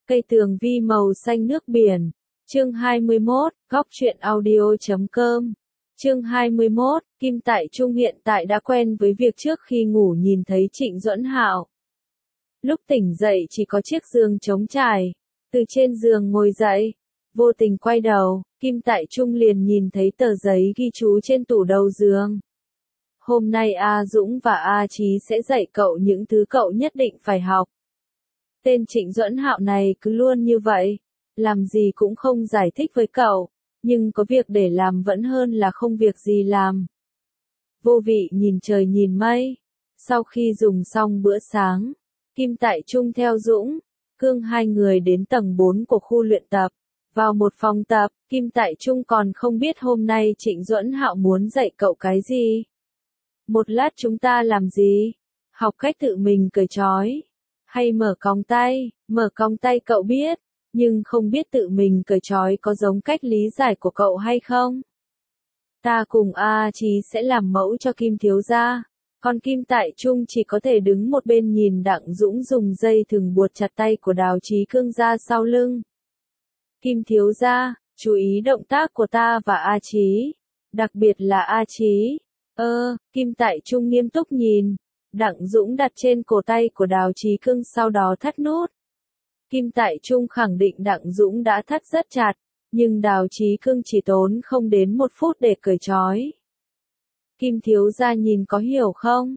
Cây tường vi màu xanh nước biển. Chương 21, góc truyện audio.com. Chương 21, Kim Tại Trung hiện tại đã quen với việc trước khi ngủ nhìn thấy Trịnh Duẫn Hạo. Lúc tỉnh dậy chỉ có chiếc giường trống trải. Từ trên giường ngồi dậy, vô tình quay đầu, Kim Tại Trung liền nhìn thấy tờ giấy ghi chú trên tủ đầu giường. Hôm nay A Dũng và A Chí sẽ dạy cậu những thứ cậu nhất định phải học. Tên Trịnh Duẫn Hạo này cứ luôn như vậy, làm gì cũng không giải thích với cậu, nhưng có việc để làm vẫn hơn là không việc gì làm. Vô vị nhìn trời nhìn mây. Sau khi dùng xong bữa sáng, Kim Tại Trung theo Dũng, Cương hai người đến tầng 4 của khu luyện tập. Vào một phòng tập, Kim Tại Trung còn không biết hôm nay Trịnh Duẫn Hạo muốn dạy cậu cái gì. Một lát chúng ta làm gì? Học cách tự mình cởi trói. Hay mở còng tay? Mở còng tay cậu biết, nhưng không biết tự mình cởi trói có giống cách lý giải của cậu hay không? Ta cùng A Chí sẽ làm mẫu cho Kim thiếu gia. Còn Kim Tại Trung chỉ có thể đứng một bên nhìn Đặng Dũng dùng dây thừng buộc chặt tay của Đào Chí Cương ra sau lưng. Kim thiếu gia, chú ý động tác của ta và A Chí. Đặc biệt là A Chí. Kim Tại Trung nghiêm túc nhìn. Đặng Dũng đặt trên cổ tay của Đào Chí Cương sau đó thắt nút. Kim Tại Trung khẳng định Đặng Dũng đã thắt rất chặt, nhưng Đào Chí Cương chỉ tốn không đến 1 phút để cởi trói. Kim thiếu gia nhìn có hiểu không?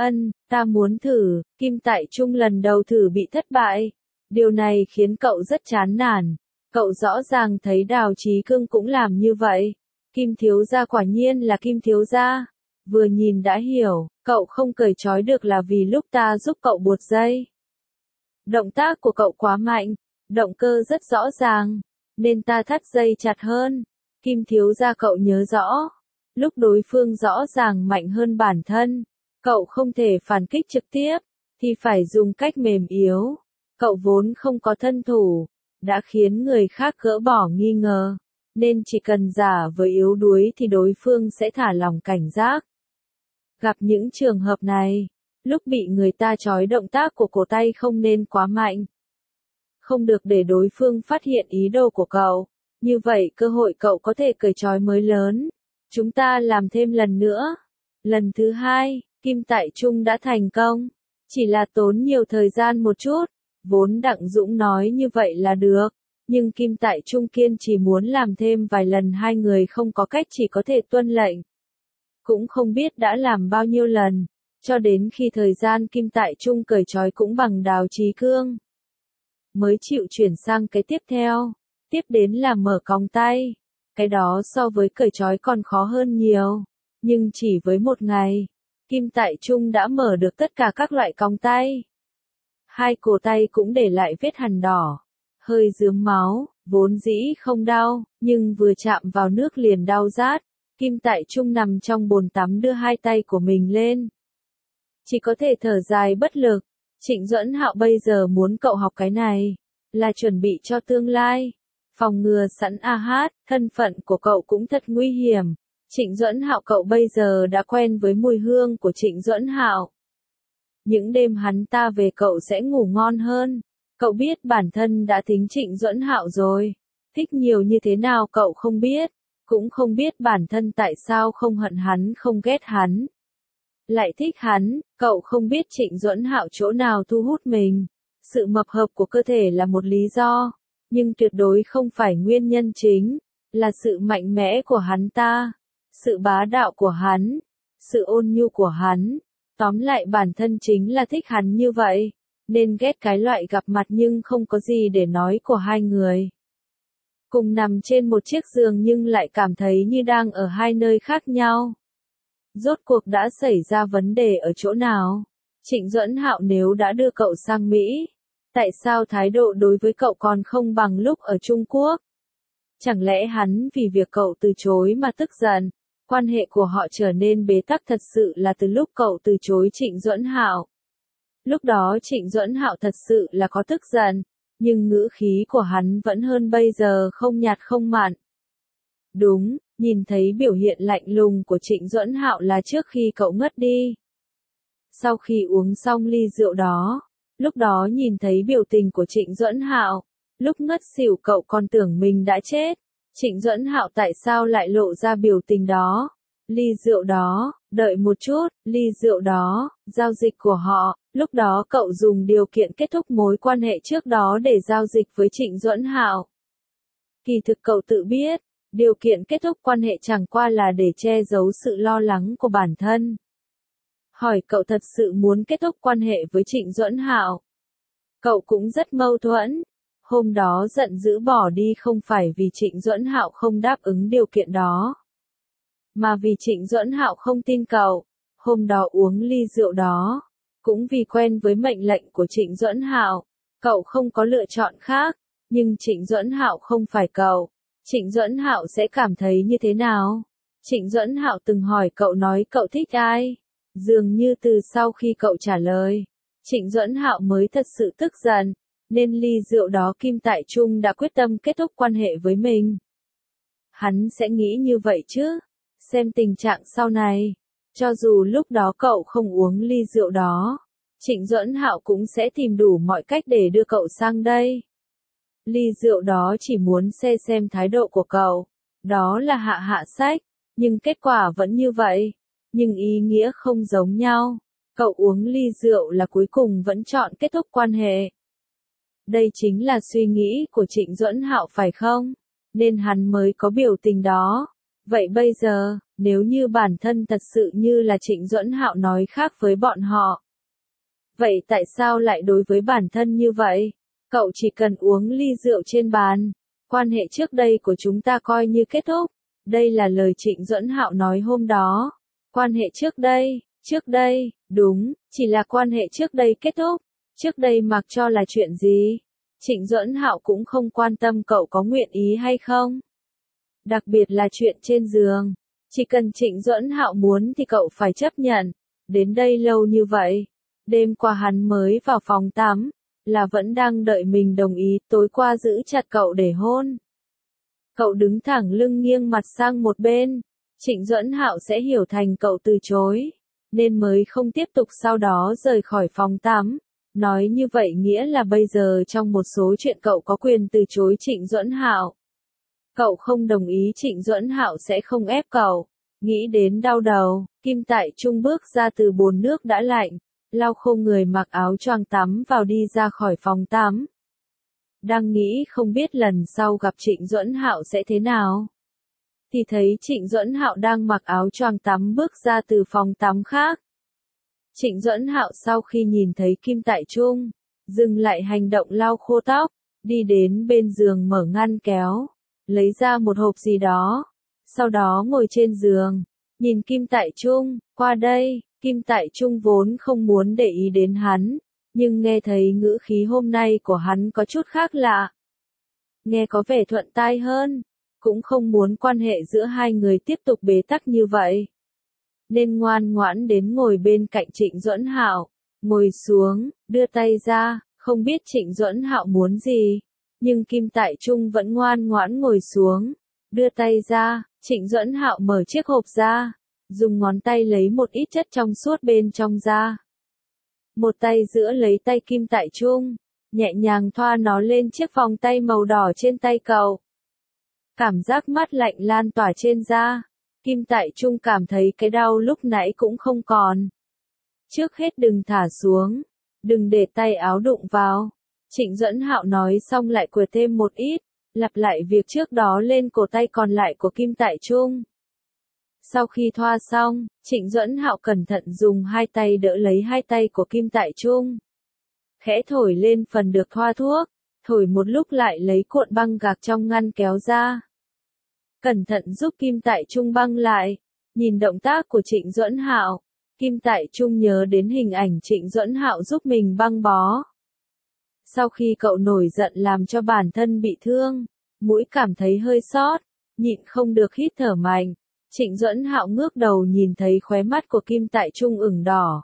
Ta muốn thử. Kim Tại Trung lần đầu thử bị thất bại. Điều này khiến cậu rất chán nản. Cậu rõ ràng thấy Đào Chí Cương cũng làm như vậy. Kim thiếu gia quả nhiên là Kim thiếu gia. Vừa nhìn đã hiểu, cậu không cởi trói được là vì lúc ta giúp cậu buộc dây. Động tác của cậu quá mạnh, động cơ rất rõ ràng, nên ta thắt dây chặt hơn. Kim thiếu gia cậu nhớ rõ, lúc đối phương rõ ràng mạnh hơn bản thân, cậu không thể phản kích trực tiếp, thì phải dùng cách mềm yếu. Cậu vốn không có thân thủ, đã khiến người khác gỡ bỏ nghi ngờ, nên chỉ cần giả vờ yếu đuối thì đối phương sẽ thả lỏng cảnh giác. Gặp những trường hợp này, lúc bị người ta trói động tác của cổ tay không nên quá mạnh. Không được để đối phương phát hiện ý đồ của cậu, như vậy cơ hội cậu có thể cởi trói mới lớn. Chúng ta làm thêm lần nữa. Lần thứ 2, Kim Tại Trung đã thành công, chỉ là tốn nhiều thời gian một chút. Vốn Đặng Dũng nói như vậy là được, nhưng Kim Tại Trung kiên chỉ muốn làm thêm vài lần, hai người không có cách chỉ có thể tuân lệnh. Cũng không biết đã làm bao nhiêu lần, cho đến khi thời gian Kim Tại Trung cởi trói cũng bằng Đào Chí Cương. Mới chịu chuyển sang cái tiếp theo, tiếp đến là mở còng tay. Cái đó so với cởi trói còn khó hơn nhiều, nhưng chỉ với 1 ngày, Kim Tại Trung đã mở được tất cả các loại còng tay. Hai cổ tay cũng để lại vết hằn đỏ, hơi rướm máu, vốn dĩ không đau, nhưng vừa chạm vào nước liền đau rát. Kim Tại Trung nằm trong bồn tắm đưa hai tay của mình lên. Chỉ có thể thở dài bất lực. Trịnh Duẫn Hạo bây giờ muốn cậu học cái này, là chuẩn bị cho tương lai. Phòng ngừa sẵn thân phận của cậu cũng thật nguy hiểm. Trịnh Duẫn Hạo cậu bây giờ đã quen với mùi hương của Trịnh Duẫn Hạo. Những đêm hắn ta về cậu sẽ ngủ ngon hơn. Cậu biết bản thân đã tính Trịnh Duẫn Hạo rồi. Thích nhiều như thế nào cậu không biết. Cũng không biết bản thân tại sao không hận hắn, không ghét hắn. Lại thích hắn, cậu không biết Trịnh Duẫn Hạo chỗ nào thu hút mình. Sự mập hợp của cơ thể là một lý do, nhưng tuyệt đối không phải nguyên nhân chính, là sự mạnh mẽ của hắn ta, sự bá đạo của hắn, sự ôn nhu của hắn. Tóm lại bản thân chính là thích hắn như vậy, nên ghét cái loại gặp mặt nhưng không có gì để nói của hai người. Cùng nằm trên một chiếc giường nhưng lại cảm thấy như đang ở hai nơi khác nhau. Rốt cuộc đã xảy ra vấn đề ở chỗ nào? Trịnh Duẫn Hạo nếu đã đưa cậu sang Mỹ, tại sao thái độ đối với cậu còn không bằng lúc ở Trung Quốc? Chẳng lẽ hắn vì việc cậu từ chối mà tức giận? Quan hệ của họ trở nên bế tắc thật sự là từ lúc cậu từ chối Trịnh Duẫn Hạo. Lúc đó Trịnh Duẫn Hạo thật sự là có tức giận, nhưng ngữ khí của hắn vẫn hơn bây giờ, không nhạt không mặn. Đúng, nhìn thấy biểu hiện lạnh lùng của Trịnh Duẫn Hạo là trước khi cậu ngất đi. Sau khi uống xong ly rượu đó, lúc đó nhìn thấy biểu tình của Trịnh Duẫn Hạo, Lúc ngất xỉu cậu còn tưởng mình đã chết. Trịnh Duẫn Hạo tại sao lại lộ ra biểu tình đó? Ly rượu đó, đợi một chút, ly rượu đó, giao dịch của họ, lúc đó cậu dùng điều kiện kết thúc mối quan hệ trước đó để giao dịch với Trịnh Duẫn Hạo. Kỳ thực cậu tự biết, điều kiện kết thúc quan hệ chẳng qua là để che giấu sự lo lắng của bản thân. Hỏi cậu thật sự muốn kết thúc quan hệ với Trịnh Duẫn Hạo? Cậu cũng rất mâu thuẫn. Hôm đó giận dữ bỏ đi không phải vì Trịnh Duẫn Hạo không đáp ứng điều kiện đó, mà vì Trịnh Duẫn Hạo không tin cậu. Hôm đó uống ly rượu đó, cũng vì quen với mệnh lệnh của Trịnh Duẫn Hạo, cậu không có lựa chọn khác, nhưng Trịnh Duẫn Hạo không phải cậu. Trịnh Duẫn Hạo sẽ cảm thấy như thế nào? Trịnh Duẫn Hạo từng hỏi cậu nói cậu thích ai? Dường như từ sau khi cậu trả lời, Trịnh Duẫn Hạo mới thật sự tức giận, nên ly rượu đó Kim Tại Trung đã quyết tâm kết thúc quan hệ với mình. Hắn sẽ nghĩ như vậy chứ? Xem tình trạng sau này, cho dù lúc đó cậu không uống ly rượu đó, Trịnh Duẫn Hạo cũng sẽ tìm đủ mọi cách để đưa cậu sang đây. Ly rượu đó chỉ muốn xem thái độ của cậu, đó là hạ sách, nhưng kết quả vẫn như vậy, nhưng ý nghĩa không giống nhau. Cậu uống ly rượu là cuối cùng vẫn chọn kết thúc quan hệ. Đây chính là suy nghĩ của Trịnh Duẫn Hạo phải không? Nên hắn mới có biểu tình đó. Vậy bây giờ, nếu như bản thân thật sự như là Trịnh Duẫn Hạo nói khác với bọn họ, vậy tại sao lại đối với bản thân như vậy? Cậu chỉ cần uống ly rượu trên bàn, quan hệ trước đây của chúng ta coi như kết thúc. Đây là lời Trịnh Duẫn Hạo nói hôm đó. Quan hệ trước đây, đúng, chỉ là quan hệ trước đây kết thúc. Trước đây mặc cho là chuyện gì? Trịnh Duẫn Hạo cũng không quan tâm cậu có nguyện ý hay không. Đặc biệt là chuyện trên giường. Chỉ cần Trịnh Duẫn Hạo muốn thì cậu phải chấp nhận. Đến đây lâu như vậy. Đêm qua hắn mới vào phòng tắm, là vẫn đang đợi mình đồng ý, tối qua giữ chặt cậu để hôn. Cậu đứng thẳng lưng nghiêng mặt sang một bên. Trịnh Duẫn Hạo sẽ hiểu thành cậu từ chối, nên mới không tiếp tục sau đó rời khỏi phòng tắm. Nói như vậy nghĩa là bây giờ trong một số chuyện cậu có quyền từ chối Trịnh Duẫn Hạo. Cậu không đồng ý Trịnh Duẫn Hạo sẽ không ép cậu. Nghĩ đến đau đầu, Kim Tại Trung bước ra từ bồn nước đã lạnh, lau khô người mặc áo choàng tắm vào đi ra khỏi phòng tắm. Đang nghĩ không biết lần sau gặp Trịnh Duẫn Hạo sẽ thế nào, thì thấy Trịnh Duẫn Hạo đang mặc áo choàng tắm bước ra từ phòng tắm khác. Trịnh Duẫn Hạo sau khi nhìn thấy Kim Tại Trung, dừng lại hành động lau khô tóc, đi đến bên giường mở ngăn kéo, lấy ra một hộp gì đó, sau đó ngồi trên giường, nhìn Kim Tại Trung, qua đây. Kim Tại Trung vốn không muốn để ý đến hắn, nhưng nghe thấy ngữ khí hôm nay của hắn có chút khác lạ. Nghe có vẻ thuận tai hơn, cũng không muốn quan hệ giữa hai người tiếp tục bế tắc như vậy. Nên ngoan ngoãn đến ngồi bên cạnh Trịnh Duẫn Hạo, ngồi xuống, đưa tay ra, không biết Trịnh Duẫn Hạo muốn gì, nhưng Kim Tại Trung vẫn ngoan ngoãn ngồi xuống, đưa tay ra. Trịnh Duẫn Hạo mở chiếc hộp ra, dùng ngón tay lấy một ít chất trong suốt bên trong ra. Một tay giữa lấy tay Kim Tại Trung, nhẹ nhàng thoa nó lên chiếc vòng tay màu đỏ trên tay cậu. Cảm giác mát lạnh lan tỏa trên da. Kim Tại Trung cảm thấy cái đau lúc nãy cũng không còn. Trước hết đừng thả xuống, đừng để tay áo đụng vào. Trịnh Duẫn Hạo nói xong lại quệt thêm một ít, lặp lại việc trước đó lên cổ tay còn lại của Kim Tại Trung. Sau khi thoa xong, Trịnh Duẫn Hạo cẩn thận dùng hai tay đỡ lấy hai tay của Kim Tại Trung. Khẽ thổi lên phần được thoa thuốc, thổi một lúc lại lấy cuộn băng gạc trong ngăn kéo ra. Cẩn thận giúp Kim Tại Trung băng lại. Nhìn động tác của Trịnh Duẫn Hạo, Kim Tại Trung nhớ đến hình ảnh Trịnh Duẫn Hạo giúp mình băng bó. Sau khi cậu nổi giận làm cho bản thân bị thương, mũi cảm thấy hơi xót, nhịn không được hít thở mạnh. Trịnh Duẫn Hạo ngước đầu nhìn thấy khóe mắt của Kim Tại Trung ửng đỏ.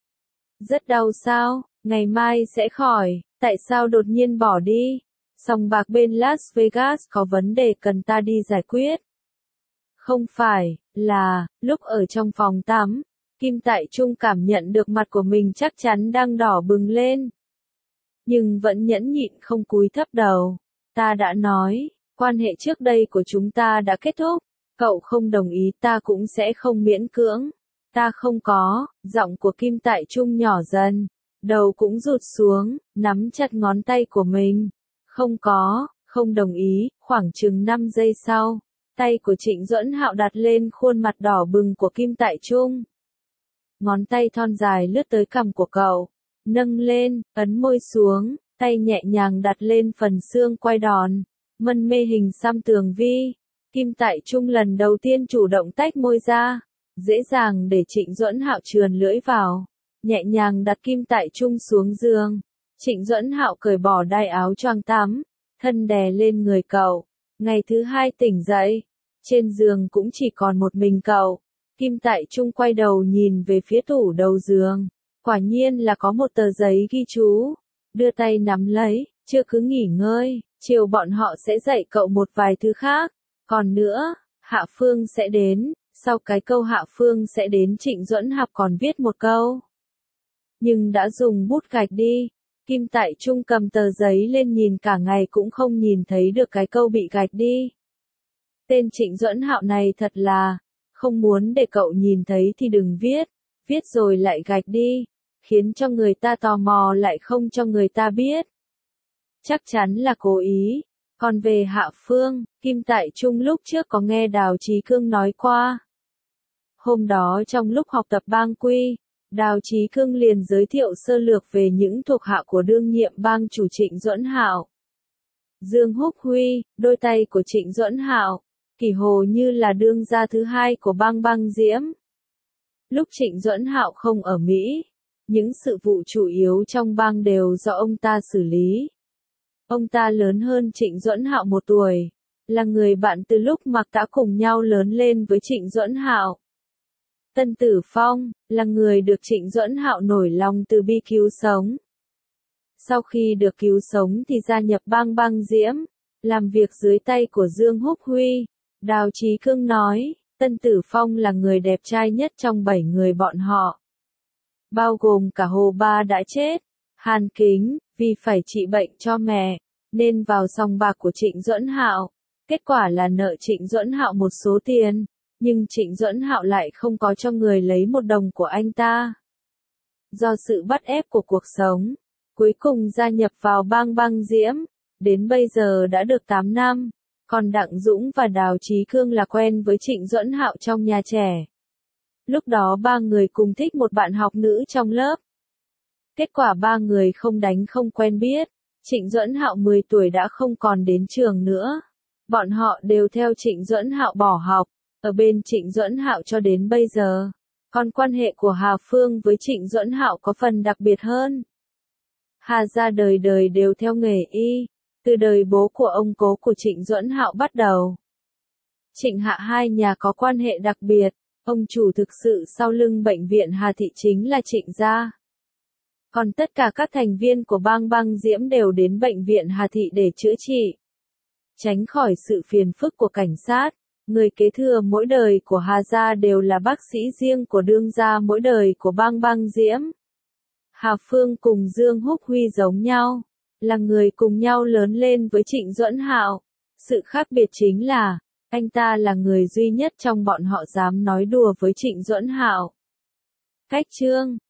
Rất đau sao? Ngày mai sẽ khỏi, tại sao đột nhiên bỏ đi? Sòng bạc bên Las Vegas có vấn đề cần ta đi giải quyết. Không phải, là, lúc ở trong phòng tắm, Kim Tại Trung cảm nhận được mặt của mình chắc chắn đang đỏ bừng lên. Nhưng vẫn nhẫn nhịn không cúi thấp đầu, Ta đã nói, quan hệ trước đây của chúng ta đã kết thúc, cậu không đồng ý ta cũng sẽ không miễn cưỡng. Ta không có, giọng của Kim Tại Trung nhỏ dần, đầu cũng rụt xuống, nắm chặt ngón tay của mình. Không có, không đồng ý, khoảng chừng 5 giây sau, tay của Trịnh Duẫn Hạo đặt lên khuôn mặt đỏ bừng của Kim Tại Trung. Ngón tay thon dài lướt tới cằm của cậu, nâng lên, ấn môi xuống, tay nhẹ nhàng đặt lên phần xương quai đòn, mân mê hình xăm tường vi. Kim Tại Trung lần đầu tiên chủ động tách môi ra, dễ dàng để Trịnh Duẫn Hạo trườn lưỡi vào, nhẹ nhàng đặt Kim Tại Trung xuống giường. Trịnh Duẫn Hạo cởi bỏ đai áo choàng tắm, thân đè lên người cậu. Ngày thứ hai tỉnh dậy, trên giường cũng chỉ còn một mình cậu. Kim Tại Trung quay đầu nhìn về phía tủ đầu giường, quả nhiên là có một tờ giấy ghi chú, đưa tay nắm lấy, chưa cứ nghỉ ngơi, chiều bọn họ sẽ dạy cậu một vài thứ khác. Còn nữa, Hạ Phương sẽ đến, sau cái câu Hạ Phương sẽ đến Trịnh Duẫn Hạo còn viết một câu. Nhưng đã dùng bút gạch đi. Kim Tại Trung cầm tờ giấy lên nhìn cả ngày cũng không nhìn thấy được cái câu bị gạch đi. Tên Trịnh Duẫn Hạo này thật là, không muốn để cậu nhìn thấy thì đừng viết, viết rồi lại gạch đi, khiến cho người ta tò mò lại không cho người ta biết. Chắc chắn là cố ý. Còn về Hạ Phương, Kim Tại Trung lúc trước có nghe Đào Chí Cương nói qua. Hôm đó trong lúc học tập bang quy, Đào Chí Cương liền giới thiệu sơ lược về những thuộc hạ của đương nhiệm bang chủ Trịnh Duẫn Hạo. Dương Húc Huy, đôi tay của Trịnh Duẫn Hạo, Kỷ Hồ như là đương gia thứ hai của bang Băng Diễm. Lúc Trịnh Duẫn Hạo không ở Mỹ, những sự vụ chủ yếu trong bang đều do ông ta xử lý. Ông ta lớn hơn Trịnh Duẫn Hạo 1 tuổi, là người bạn từ lúc Mạc Tã cùng nhau lớn lên với Trịnh Duẫn Hạo. Tân Tử Phong, là người được Trịnh Duẫn Hạo nổi lòng từ bi cứu sống. Sau khi được cứu sống thì gia nhập bang Băng Diễm, làm việc dưới tay của Dương Húc Huy. Đào Chí Cương nói, Tân Tử Phong là người đẹp trai nhất trong 7 người bọn họ. Bao gồm cả Hồ Ba đã chết. Hàn Kính, vì phải trị bệnh cho mẹ, nên vào sòng bạc của Trịnh Duẫn Hạo. Kết quả là nợ Trịnh Duẫn Hạo một số tiền, nhưng Trịnh Duẫn Hạo lại không có cho người lấy 1 đồng của anh ta. Do sự bắt ép của cuộc sống, cuối cùng gia nhập vào bang Băng Diễm, đến bây giờ đã được 8 năm. Còn Đặng Dũng và Đào Chí Cương là quen với Trịnh Duẫn Hạo trong nhà trẻ. Lúc đó 3 người cùng thích một bạn học nữ trong lớp. Kết quả 3 người không đánh không quen biết. Trịnh Duẫn Hạo 10 tuổi đã không còn đến trường nữa. Bọn họ đều theo Trịnh Duẫn Hạo bỏ học, ở bên Trịnh Duẫn Hạo cho đến bây giờ. Còn quan hệ của Hà Phương với Trịnh Duẫn Hạo có phần đặc biệt hơn. Hà gia đời đời đều theo nghề y, từ đời bố của ông cố của Trịnh Duẫn Hạo bắt đầu. Trịnh Hạ hai nhà có quan hệ đặc biệt, ông chủ thực sự sau lưng bệnh viện Hà Thị chính là Trịnh gia. Còn tất cả các thành viên của bang Băng Diễm đều đến bệnh viện Hà Thị để chữa trị. Tránh khỏi sự phiền phức của cảnh sát, người kế thừa mỗi đời của Hà gia đều là bác sĩ riêng của đương gia mỗi đời của bang Băng Diễm. Hà Phương cùng Dương Húc Huy giống nhau, là người cùng nhau lớn lên với Trịnh Duẫn Hạo. Sự khác biệt chính là, anh ta là người duy nhất trong bọn họ dám nói đùa với Trịnh Duẫn Hạo. Cách chương